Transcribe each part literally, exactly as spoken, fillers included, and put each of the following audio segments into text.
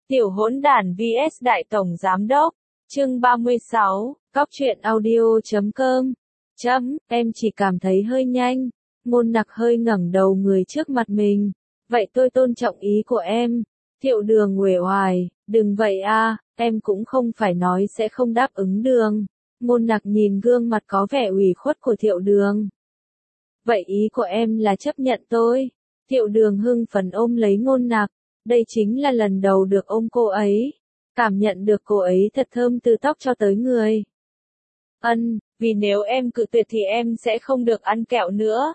Tiểu hỗn đản vs Đại Tổng Giám Đốc, chương ba mươi sáu, cóc truyện audio chấm com, chấm, em chỉ cảm thấy hơi nhanh, Ngôn Nặc hơi ngẩng đầu người trước mặt mình, vậy tôi tôn trọng ý của em, Thiệu Đường uể oải, đừng vậy a, em cũng không phải nói sẽ không đáp ứng Đường. Ngôn Nặc nhìn gương mặt có vẻ ủy khuất của Thiệu Đường. Vậy ý của em là chấp nhận tôi. Thiệu Đường hưng phấn ôm lấy Ngôn Nặc, đây chính là lần đầu được ôm cô ấy, cảm nhận được cô ấy thật thơm từ tóc cho tới người. Ân, vì nếu em cự tuyệt thì em sẽ không được ăn kẹo nữa.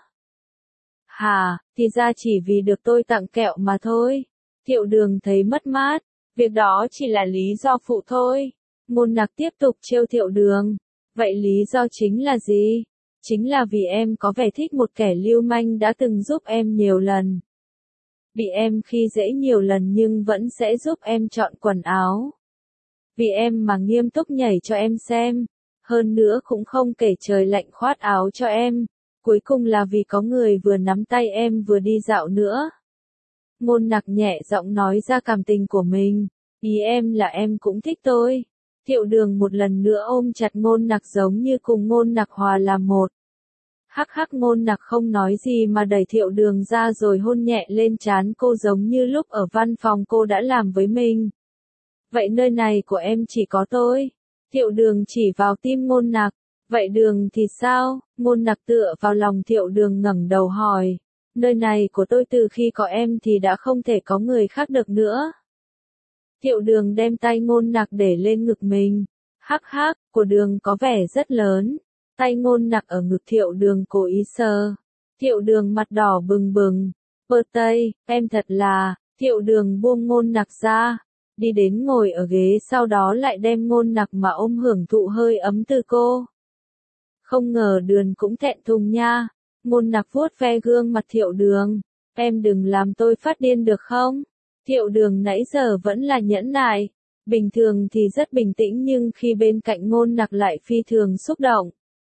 Hà, thì ra chỉ vì được tôi tặng kẹo mà thôi. Thiệu Đường thấy mất mát, việc đó chỉ là lý do phụ thôi. Ngôn Nặc tiếp tục trêu Thiệu Đường, vậy lý do chính là gì? Chính là vì em có vẻ thích một kẻ lưu manh đã từng giúp em nhiều lần. Bị em khi dễ nhiều lần nhưng vẫn sẽ giúp em chọn quần áo. Vì em mà nghiêm túc nhảy cho em xem. Hơn nữa cũng không kể trời lạnh khoát áo cho em. Cuối cùng là vì có người vừa nắm tay em vừa đi dạo nữa. Ngôn Nặc nhẹ giọng nói ra cảm tình của mình. Ý em là em cũng thích tôi. Thiệu Đường một lần nữa ôm chặt Ngôn Nặc giống như cùng Ngôn Nặc hòa làm một. Hắc hắc, Ngôn Nặc không nói gì mà đẩy Thiệu Đường ra rồi hôn nhẹ lên trán cô giống như lúc ở văn phòng cô đã làm với mình. Vậy nơi này của em chỉ có tôi. Thiệu Đường chỉ vào tim Ngôn Nặc. Vậy Đường thì sao? Ngôn Nặc tựa vào lòng Thiệu Đường ngẩng đầu hỏi. Nơi này của tôi từ khi có em thì đã không thể có người khác được nữa. Thiệu Đường đem tay Ngôn Nặc để lên ngực mình. Hắc hắc, của Đường có vẻ rất lớn. Tay Ngôn Nặc ở ngực Thiệu Đường cố ý sờ. Thiệu Đường mặt đỏ bừng bừng. Bơ tây, em thật là. Thiệu Đường buông Ngôn Nặc ra. Đi đến ngồi ở ghế sau đó lại đem Ngôn Nặc mà ôm hưởng thụ hơi ấm từ cô. Không ngờ Đường cũng thẹn thùng nha. Ngôn Nặc vuốt ve gương mặt Thiệu Đường. Em đừng làm tôi phát điên được không? Thiệu Đường nãy giờ vẫn là nhẫn nại. Bình thường thì rất bình tĩnh nhưng khi bên cạnh Ngôn Nặc lại phi thường xúc động.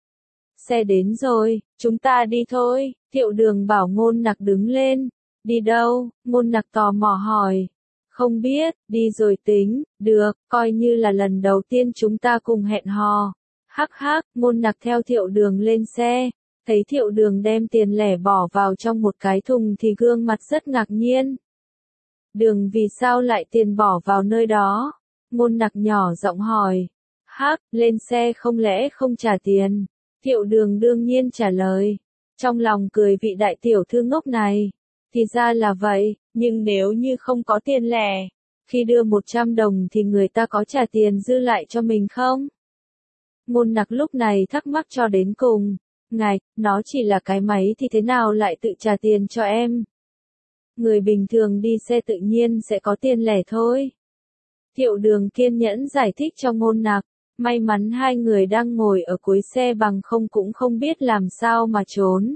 Xe đến rồi, chúng ta đi thôi. Thiệu Đường bảo Ngôn Nặc đứng lên. Đi đâu? Ngôn Nặc tò mò hỏi. Không biết, đi rồi tính, được, coi như là lần đầu tiên chúng ta cùng hẹn hò. Hắc hắc, Ngôn Nặc theo Thiệu Đường lên xe. Thấy Thiệu Đường đem tiền lẻ bỏ vào trong một cái thùng thì gương mặt rất ngạc nhiên. Đường vì sao lại tiền bỏ vào nơi đó? Ngôn Nặc nhỏ giọng hỏi. Hắc, lên xe không lẽ không trả tiền? Thiệu Đường đương nhiên trả lời. Trong lòng cười vị đại tiểu thư ngốc này. Thì ra là vậy, nhưng nếu như không có tiền lẻ, khi đưa một trăm đồng thì người ta có trả tiền dư lại cho mình không? Ngôn Nặc lúc này thắc mắc cho đến cùng. Ngài, nó chỉ là cái máy thì thế nào lại tự trả tiền cho em? Người bình thường đi xe tự nhiên sẽ có tiền lẻ thôi. Thiệu Đường kiên nhẫn giải thích cho Ngôn Nặc. May mắn hai người đang ngồi ở cuối xe bằng không cũng không biết làm sao mà trốn.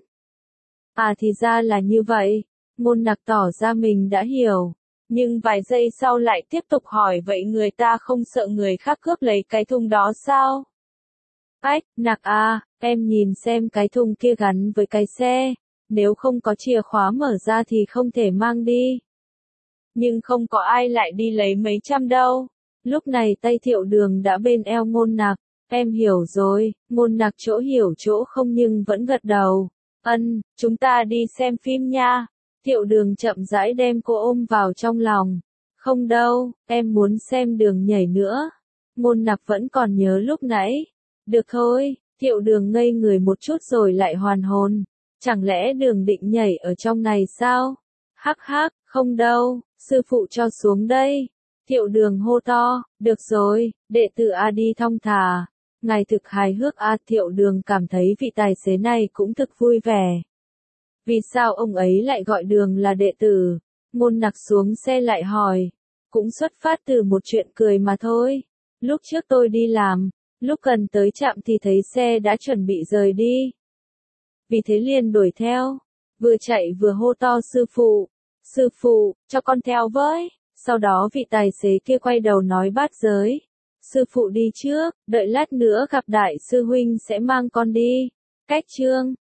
À thì ra là như vậy. Ngôn Nặc tỏ ra mình đã hiểu. Nhưng vài giây sau lại tiếp tục hỏi vậy người ta không sợ người khác cướp lấy cái thùng đó sao? Ách, Nặc à, em nhìn xem cái thùng kia gắn với cái xe. Nếu không có chìa khóa mở ra thì không thể mang đi. Nhưng không có ai lại đi lấy mấy trăm đâu. Lúc này tay Thiệu Đường đã bên eo Ngôn Nặc. Em hiểu rồi. Ngôn Nặc chỗ hiểu chỗ không nhưng vẫn gật đầu. Ân, chúng ta đi xem phim nha. Thiệu Đường chậm rãi đem cô ôm vào trong lòng. Không đâu, em muốn xem Đường nhảy nữa. Ngôn Nặc vẫn còn nhớ lúc nãy. Được thôi, Thiệu Đường ngây người một chút rồi lại hoàn hồn. Chẳng lẽ Đường định nhảy ở trong này sao? Hắc hắc, không đâu, sư phụ cho xuống đây. Thiệu Đường hô to, được rồi, đệ tử A đi thong thả. Ngài thực hài hước A. Thiệu Đường cảm thấy vị tài xế này cũng thực vui vẻ. Vì sao ông ấy lại gọi Đường là đệ tử? Ngôn Nặc xuống xe lại hỏi. Cũng xuất phát từ một chuyện cười mà thôi. Lúc trước tôi đi làm, lúc gần tới trạm thì thấy xe đã chuẩn bị rời đi. Vì thế liền đuổi theo. Vừa chạy vừa hô to sư phụ. Sư phụ, cho con theo với. Sau đó vị tài xế kia quay đầu nói bát giới. Sư phụ đi trước, đợi lát nữa gặp đại sư huynh sẽ mang con đi. Cách chương.